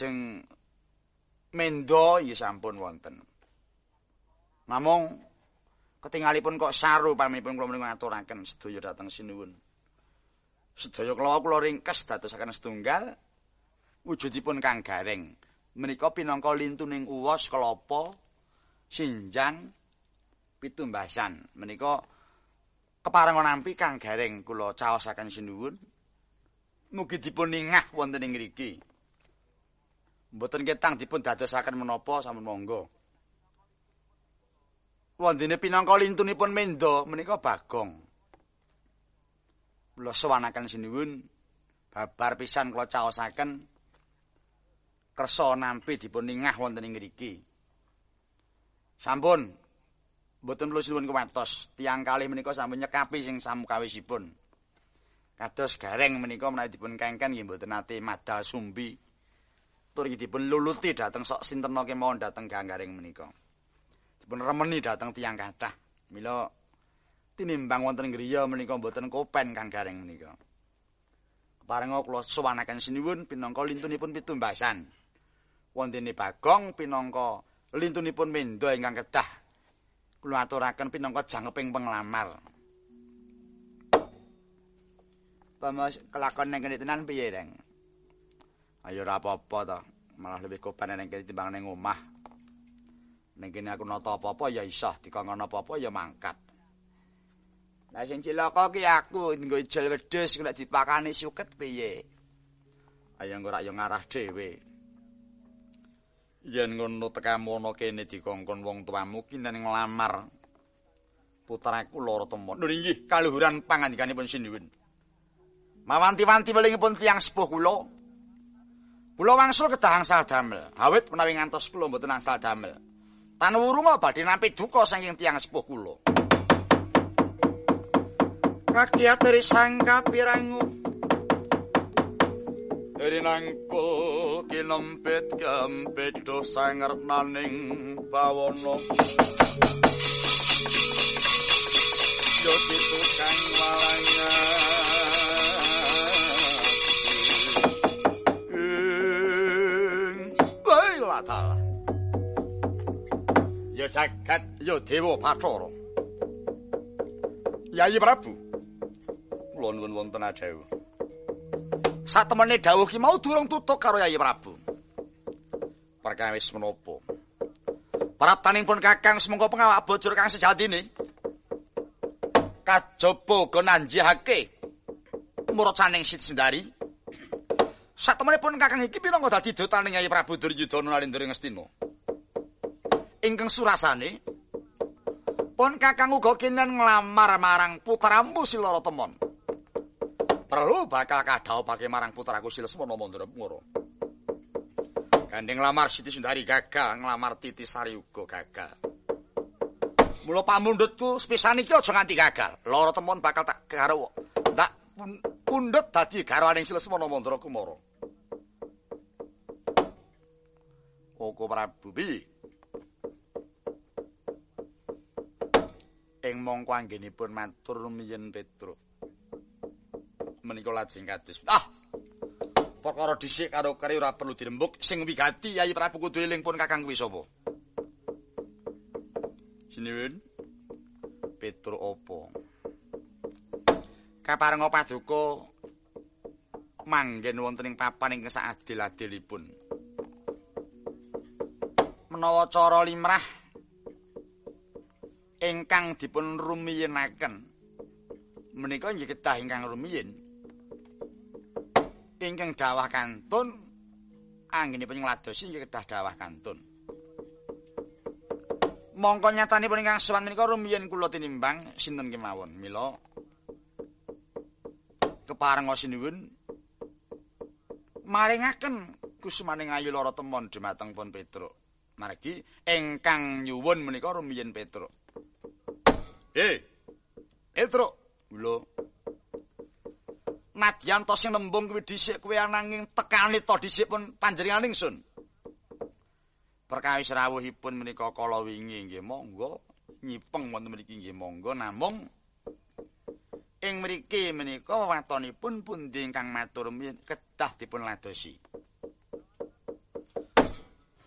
lajeng mendo inggih sampun wonten. Namung ketingalipun kok saru pamanipun kula menika ngaturaken sedaya dhateng sinuwun. Sedaya kula ringkes dadosaken setunggal wujudipun kang gareng. Menika pinangka lintuning uwos kelapa sinjang pitumbasan. Menika keparenga nampi kang gareng kula caosaken sinuwun. Mugi dipun ningah wonten ing mriki. Mboten ketang dipun dadosaken menapa sampun monggo. Wondene pinangka lintunipun mendo menika Bagong. Kula sowanaken sinuwun babar pisan kula caosaken kersa nampi dipun ningah wonten ing mriki. Sampun mboten perlu sinuwun kuwatos, tiyang kalih menika sampun nyekapi sing samukawisipun. Kados gareng menika menawi dipun kengken nggih mboten nate madal sumbi. Tur dipun luluti dhateng sok sinten kemawon dhateng ganggaring menika. Dipun remeni dhateng tiyang kathah. Mila tinimbang wonten griya menika mboten kopen kang gareng menika. Keparenga kula sowanaken sinuwun pinangka lintunipun pitumbasan. Wontene Bagong pinangka lintunipun mendo ingkang kedah kula aturaken pinangka jangkeping penglamar. Pamas kelakon ning kene tenan piye, Reng? Ayo ora apa-apa to, malah lebih kopen ning kene timbang ning omah. Ning kene aku nata apa-apa ya iso, dikongkon apa-apa ya mangkat. Lah sing cilaka ki aku nggo ijol wedhus nek dipakani suket piye? Ayo ora yo ngarah dhewe. Yen ngono tekamu ana kene dikongkon wong tuamu ki nang nglamar putraku loro temon. Lho nggih, kaluhuran pangandikanipun sinuwun. Mawanti-wanti welingipun tiyang sepuh kula. Kula wangsul kedah angsal damel. Awit menawi ngantos kula mboten angsal damel. Tan wurunga badhe nampi duka saking tiyang sepuh kula. Kakiat dari sangka pirangu dari nangkul kinempit kempedo sangernaning bawono yotitu kang walanya bailata ya jagat ya dewa Bathara Yayi Prabu kula nuwun wonten adhawuh. Satemene dawuh ki mau durung tutuk karo Yayi Prabu. Perkawis menapa? Praptanipun Kakang semengko pengawak bojor kang sejatine. Kajaba uga nanjihake muracaning Siti Sendari. Satemenipun Kakang iki pinangka dadi dotaning Yayi Prabu Duryudana Nalendra Ngastina. Ingkang surasane pun Kakang uga kenen nglamar marang putramu Silara Temon. Perlu bakal kadhawuhake marang putraku Sileswana Mandramura. Gandeng nglamar Siti Sundari gagal, nglamar Titi Sari uga gagal. Mula pamundhutku sepisan iki aja nganti gagal. Lara Temon bakal tak garwa. Tak pundhut dadi garwaning Sileswana Mandrakumara. Koko Prabu bi. Ing mangka anggenipun matur numiyin Petruk. Menika lajeng kados. Perkara dhisik karo kari ora perlu dirembuk, sing wigati Yayi Prabu kudu eling pun Kakang kuwi sapa? Sinuwun. Petruk apa? Kaparenga paduka manggen wonten ing papan ingkang saadil-adilipun. Menawa cara limrah ingkang dipun rumiyin-aken menika inggih kedah ingkang rumiyin. Ingkang dawah kantun anggenipun ngladosi inggih kedah dawah kantun. Mongko nyatanipun ingkang sowan menika rumiyin kula tinimbang sinten kemawon. Mila keparenga sinuwun maringaken kusumaning ayu Lara Temon dhumateng pun Petruk. Margi ingkang nyuwun menika rumiyin Petruk. Petruk, lho. Nadyan to sing nembung kuwi dhisik kuwi ananging tekani to dhisik pun panjenengan ingsun. Perkawis rawuhipun menika kala wingi nggih monggo nyipeng wonten mriki nggih monggo namung ing mriki menika watonipun pundi ingkang matur kedah dipun ladosi.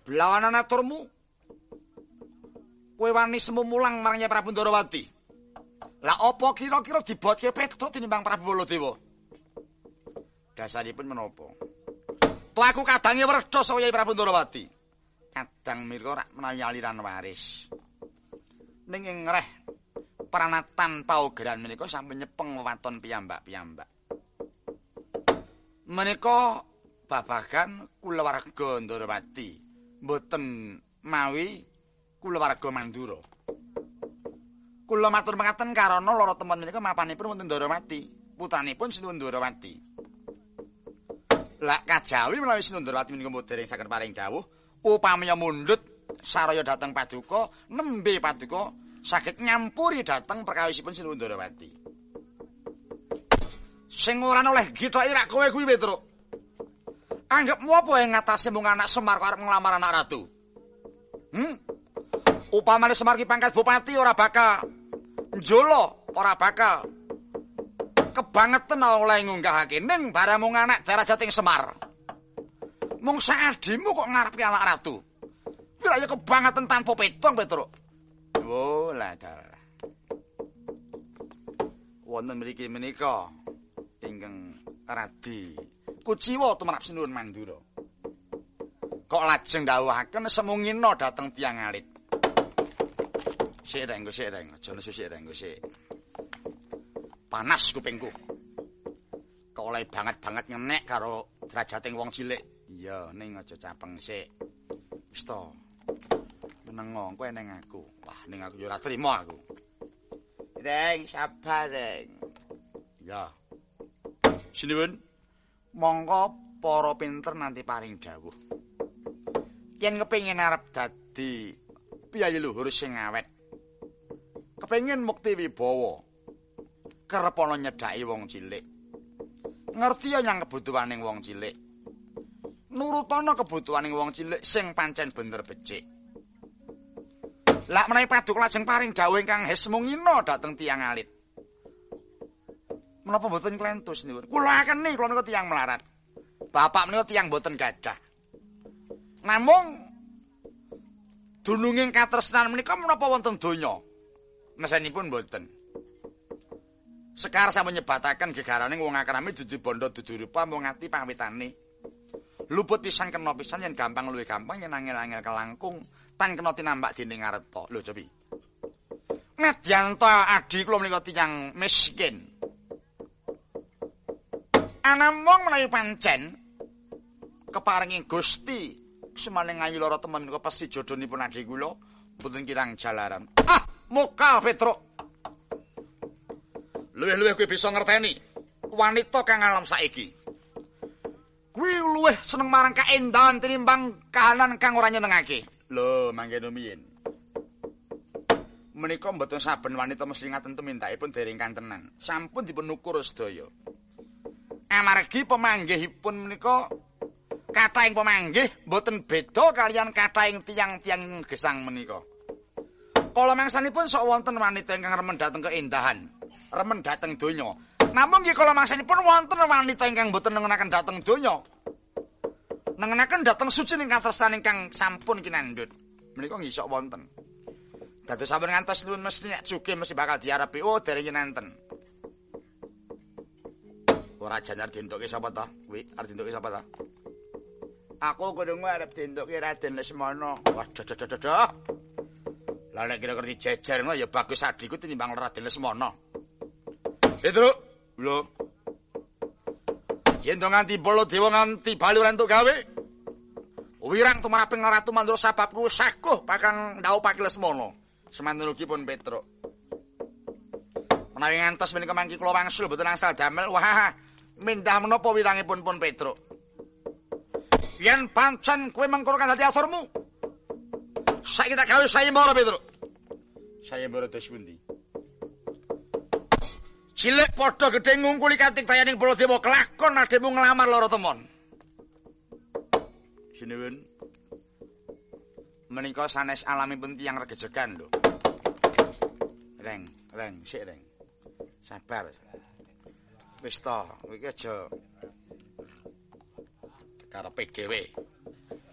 Blawanan aturmu. Kowe wani semu mulang marang Nyai Prabu Ndarawati. Lah apa kira-kira dibotke Petruk tinimbang Prabu Baladewa? Dasaripun menapa? To aku kadange werda saka Nyai Prabu Ndarawati. Kadang mirga rak menawi aliran waris. Ning ing reh pranatan paugeran menika sampun nyepeng wewaton piyambak-piyambak. Menika babagan kulawarga Ndarawati, mboten mawi kulawarga Mandura. Kula matur mekaten karana lara temen menika mapanipun wonten Ndarawati, putranipun Sinten Ndarawati. Lah kajawi menawi Sinten Ndarawati menika dereng saged paring dawuh, upamanya mundhut saraya dhateng paduka, nembe paduka saged nyampuri dhateng perkawisipun Sinten Ndarawati. Sing ora oleh githoki rak kowe kuwi Petruk. Anggepmu apa yang ngatasi mung anak Semar kok arep nglamar anak ratu? Upamane Semar ki pangkat bupati ora bakal njolo, ora bakal kebangetan oleh ngunggahake ning barang mung anak darajating Semar. Mung saadimu kok ngarepi anak ratu. Kuwi ya kebangetan tanpa petong, Petruk. Oh, lah dalah. Wonten mriki menika ingkang radi kuciwa tumrap Sinuwun Mandura. Kok lajeng dawuhaken semungina dhateng tiyang alit. Sik reng, aja nesu sik reng, sik. Panas kupingku. Kok oleh banget-banget ngenek karo derajating wong cilik. Iya, ning aja capeng sik. Wis to. Menengo, kowe ning aku. Wah, ning aku yo ora trima aku. Reng, sabar, Reng. Ya. Sinuwun, monggo para pinter nanti paring dawuh. Yen kepengin arep dadi piyayi luhur sing awet, kepengin mukti wibawa, kerep ana nyedhaki wong cilik. Ngerti nyang kebutuhaning wong cilik. Nurutana kebutuhaning wong cilik sing pancen bener becik. Lah menawi paduka lajeng paring dawuh ingkang hesmungina dhateng tiyang alit. Menapa mboten klentus niku? Kula akeni kula niku tiyang melarat. Bapak menika tiyang mboten gadah. Namung dununging katresnan menika menapa wonten donya? Mesenipun mboten. Sekar sampun nyebataken gegaraning wong akrami dudu bondo dudu rupa mung ati pawitane. Luput pisan kena pisan yen gampang luwih gampang yen angel-angel kelangkung tan kena tinambak dening ngareta. Lho cobi. Medyanto adi kula menika tiyang miskin. Anamung menawi pancen keparingi Gusti semaning ayu lara temen menika pasti jodhonipun adhi kula mboten kirang jalaran. Ah, muka Petruk. Luwih-luwih kowe bisa ngerteni wanita kang alam saiki. Kuwi luwih seneng marang kaendahan tinimbang kahanan kang ora nyenengake. Lho, mangke rumiyin. Menika mboten saben wanita mesti ngaten tumindakipun dereng kantenan. Sampun dipun ukur sedaya. Amargi pemanggihipun menika kathahing pemanggih mboten beda kalian kathahing tiyang-tiyang gesang menika. Kala mangsanipun sok wonten wanita ingkang remen dhateng keendahan, remen dhateng donya. Namung nggih kala mangsanipun wonten wanita ingkang mboten nengenaken dhateng donya. Nengenaken dhateng suci ing katresnan ingkang sampun kinandhut. Menika nggih sok wonten. Dados sampun ngantos nuwun mesti nek sugih mesti bakal diarepi. Oh, dereng kinanten. Ora jan arep dientukke sapa ta? Kuwi arep dientukke sapa ta? Aku kudung arep dientukke Raden Lesmana. Wah, dadah. Lah nek kira ngerti jejer ngono ya bagus adiku tinimbang Raden Lesmana. Petruk, lho. Yen to nganti Baladewa nganti bali ora entuk gawe. Wirang tumraping Ratu Mandura sababku saguh bakal ndhawuhake Lesmana. Semanten ugi pun Petruk. Menawi ngantos menika mangki kula wangsul mboten angsal damel. Wah, mindah menapa wirangipun pun Petruk. Yen pancen kowe mengkono kan dadi aturmu. Saiki tak gawe sayembara Petruk. Sayembara dos pundi? Cilik padha gedhe ngungkuli katik dayaning Baladewa kelakon ademu nglamar lara temon. Sinuwun. Menika sanes alamipun tiyang regejegan lho. Reng, sik reng. Sabar. Wis to, iki aja karepe dhewe.